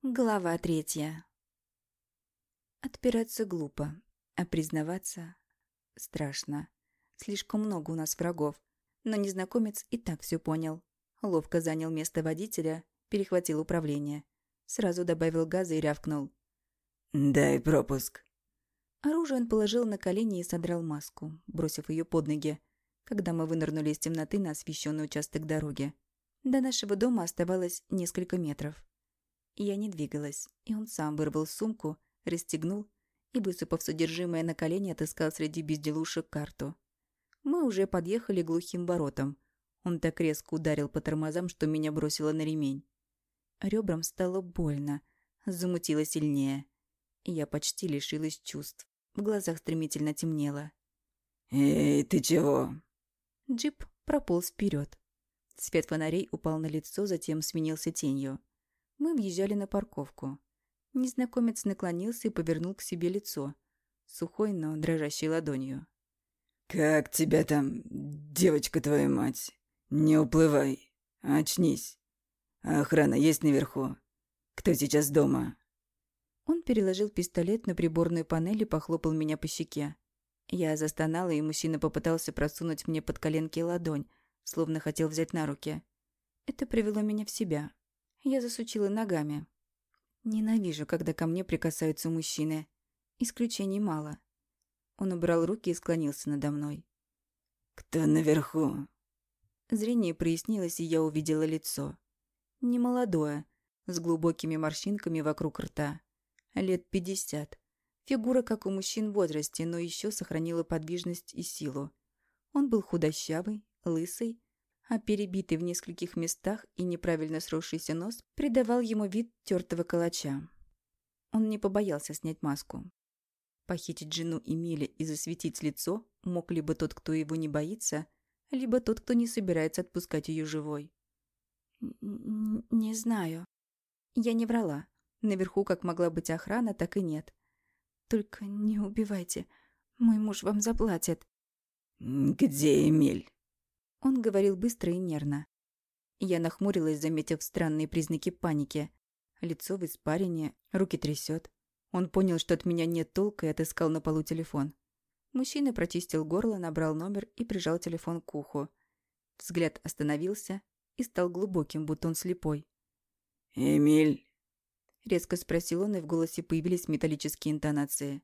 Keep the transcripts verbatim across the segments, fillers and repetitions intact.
Глава третья. Отпираться глупо, а признаваться страшно. Слишком много у нас врагов, но незнакомец и так все понял. Ловко занял место водителя, перехватил управление. Сразу добавил газа и рявкнул. «Дай пропуск». Оружие он положил на колени и содрал маску, бросив ее под ноги, когда мы вынырнули из темноты на освещенный участок дороги. До нашего дома оставалось несколько метров. Я не двигалась, и он сам вырвал сумку, расстегнул и, высыпав содержимое на колени, отыскал среди безделушек карту. Мы уже подъехали к глухим воротам. Он так резко ударил по тормозам, что меня бросило на ремень. Ребрам стало больно, замутило сильнее. И я почти лишилась чувств. В глазах стремительно темнело. «Эй, ты чего?» Джип прополз вперед. Свет фонарей упал на лицо, затем сменился тенью. Мы въезжали на парковку. Незнакомец наклонился и повернул к себе лицо, сухой, но дрожащей ладонью. «Как тебя там, девочка твою мать? Не уплывай, очнись. Охрана есть наверху? Кто сейчас дома?» Он переложил пистолет на приборную панель и похлопал меня по щеке. Я застонала, и мужчина попытался просунуть мне под коленки ладонь, словно хотел взять на руки. Это привело меня в себя. Я засучила ногами. Ненавижу, когда ко мне прикасаются мужчины. Исключений мало. Он убрал руки и склонился надо мной. «Кто наверху?» Зрение прояснилось, и я увидела лицо. Немолодое, с глубокими морщинками вокруг рта. Лет пятьдесят. Фигура, как у мужчин в возрасте, но еще сохранила подвижность и силу. Он был худощавый, лысый, а перебитый в нескольких местах и неправильно сросшийся нос придавал ему вид тертого калача. Он не побоялся снять маску. Похитить жену Эмиля и засветить лицо мог либо тот, кто его не боится, либо тот, кто не собирается отпускать ее живой. «Не знаю». Я не врала. Наверху как могла быть охрана, так и нет. «Только не убивайте. Мой муж вам заплатит». «Где Эмиль?» Он говорил быстро и нервно. Я нахмурилась, заметив странные признаки паники. Лицо в испарине, руки трясет. Он понял, что от меня нет толка, и отыскал на полу телефон. Мужчина прочистил горло, набрал номер и прижал телефон к уху. Взгляд остановился и стал глубоким, будто он слепой. «Эмиль?» — резко спросил он, и в голосе появились металлические интонации.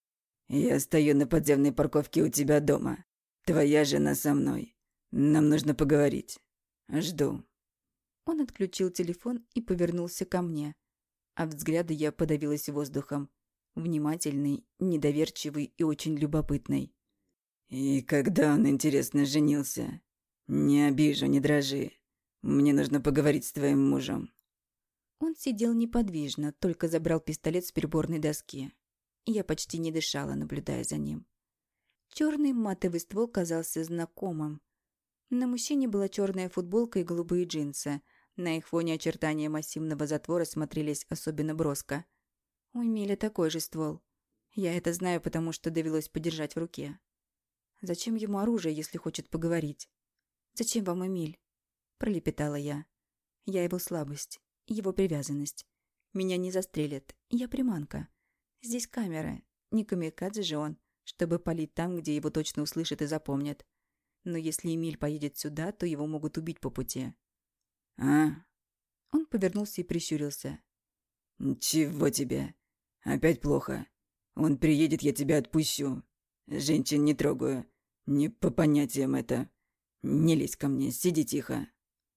«Я стою на подземной парковке у тебя дома. Твоя жена со мной. Нам нужно поговорить. Жду». Он отключил телефон и повернулся ко мне. От взгляда я подавилась воздухом. Внимательный, недоверчивый и очень любопытный. «И когда он, интересно, женился? Не обижу, не дрожи. Мне нужно поговорить с твоим мужем». Он сидел неподвижно, только забрал пистолет с приборной доски. Я почти не дышала, наблюдая за ним. Черный матовый ствол казался знакомым. На мужчине была черная футболка и голубые джинсы. На их фоне очертания массивного затвора смотрелись особенно броско. У Эмиля такой же ствол. Я это знаю, потому что довелось подержать в руке. Зачем ему оружие, если хочет поговорить? «Зачем вам Эмиль?» – пролепетала я. Я его слабость, его привязанность. Меня не застрелят, я приманка. Здесь камера, не камикадзе же он, чтобы палить там, где его точно услышат и запомнят. Но если Эмиль поедет сюда, то его могут убить по пути. «А? Он повернулся и прищурился. Чего тебе? Опять плохо. Он приедет, я тебя отпущу. Женщин не трогаю. Не по понятиям это. Не лезь ко мне, сиди тихо».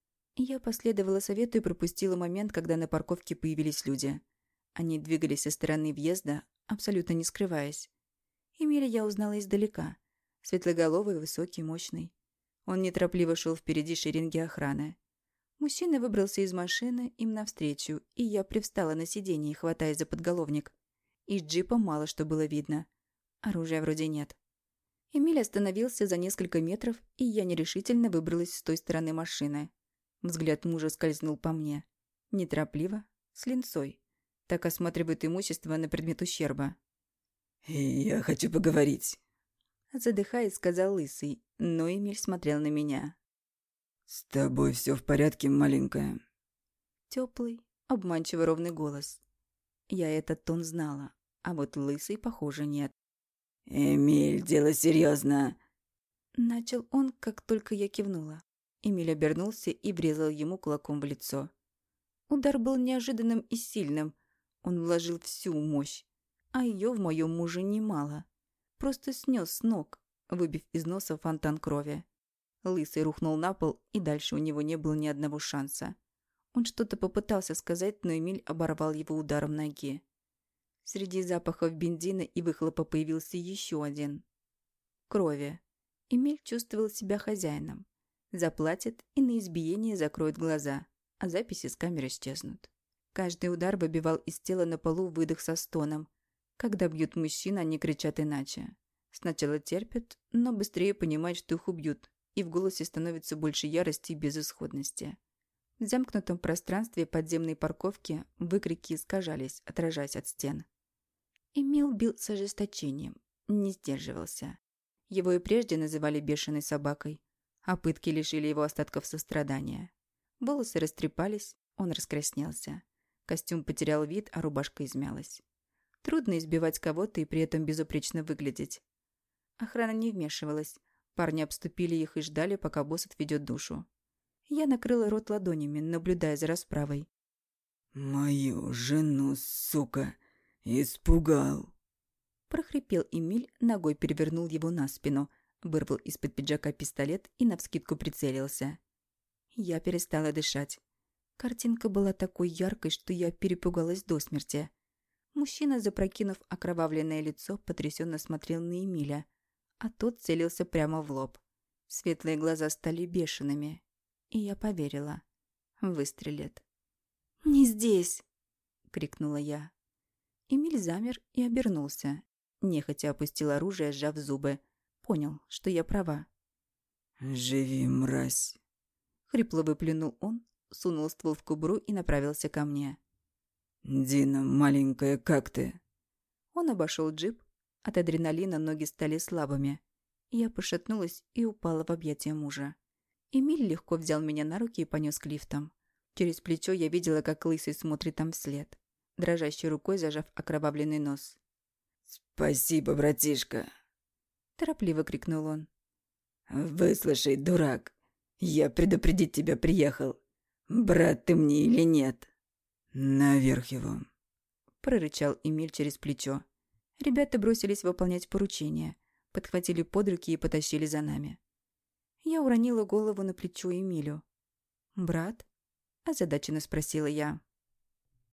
Я последовала совету и пропустила момент, когда на парковке появились люди. Они двигались со стороны въезда, абсолютно не скрываясь. Эмиля я узнала издалека. Светлоголовый, высокий, мощный. Он неторопливо шел впереди шеренги охраны. Мужчина выбрался из машины им навстречу, и я привстала на сиденье, хватаясь за подголовник. Из джипа мало что было видно. Оружия вроде нет. Эмиль остановился за несколько метров, и я нерешительно выбралась с той стороны машины. Взгляд мужа скользнул по мне. Неторопливо, с линцой. Так осматривают имущество на предмет ущерба. «Я хочу поговорить». Задыхаясь, сказал лысый, но Эмиль смотрел на меня. «С тобой все в порядке, маленькая?» Теплый, обманчиво ровный голос. Я этот тон знала, а вот Лысый, похоже, нет. «Эмиль, дело серьезно!» Начал он, как только я кивнула. Эмиль обернулся и врезал ему кулаком в лицо. Удар был неожиданным и сильным. Он вложил всю мощь, а ее в моем муже немало. Просто снес с ног, выбив из носа фонтан крови. Лысый рухнул на пол, и дальше у него не было ни одного шанса. Он что-то попытался сказать, но Эмиль оборвал его ударом ноги. Среди запахов бензина и выхлопа появился еще один. Крови. Эмиль чувствовал себя хозяином. Заплатит и на избиение закроют глаза, а записи с камер исчезнут. Каждый удар выбивал из тела на полу выдох со стоном. Когда бьют мужчин, они кричат иначе. Сначала терпят, но быстрее понимают, что их убьют, и в голосе становится больше ярости и безысходности. В замкнутом пространстве подземной парковки выкрики искажались, отражаясь от стен. Эмил бил с ожесточением, не сдерживался. Его и прежде называли бешеной собакой, а пытки лишили его остатков сострадания. Волосы растрепались, он раскраснелся. Костюм потерял вид, а рубашка измялась. Трудно избивать кого-то и при этом безупречно выглядеть. Охрана не вмешивалась. Парни обступили их и ждали, пока босс отведет душу. Я накрыла рот ладонями, наблюдая за расправой. «Мою жену, сука, испугал!» Прохрипел Эмиль, ногой перевернул его на спину, вырвал из-под пиджака пистолет и навскидку прицелился. Я перестала дышать. Картинка была такой яркой, что я перепугалась до смерти. Мужчина, запрокинув окровавленное лицо, потрясенно смотрел на Эмиля, а тот целился прямо в лоб. Светлые глаза стали бешеными, и я поверила. Выстрелит. «Не здесь!» — крикнула я. Эмиль замер и обернулся. Нехотя опустил оружие, сжав зубы. Понял, что я права. «Живи, мразь!» Хрипло выплюнул он, сунул ствол в кобуру и направился ко мне. «Дина, маленькая, как ты?» Он обошел джип. От адреналина ноги стали слабыми. Я пошатнулась и упала в объятия мужа. Эмиль легко взял меня на руки и понес к лифтам. Через плечо я видела, как Лысый смотрит там вслед, дрожащей рукой зажав окровавленный нос. «Спасибо, братишка!» Торопливо крикнул он. «Выслушай, дурак, я предупредить тебя приехал. Брат ты мне или нет?» «Наверх его!» Прорычал Эмиль через плечо. Ребята бросились выполнять поручение, подхватили под руки и потащили за нами. Я уронила голову на плечо Эмилю. «Брат?» – озадаченно спросила я.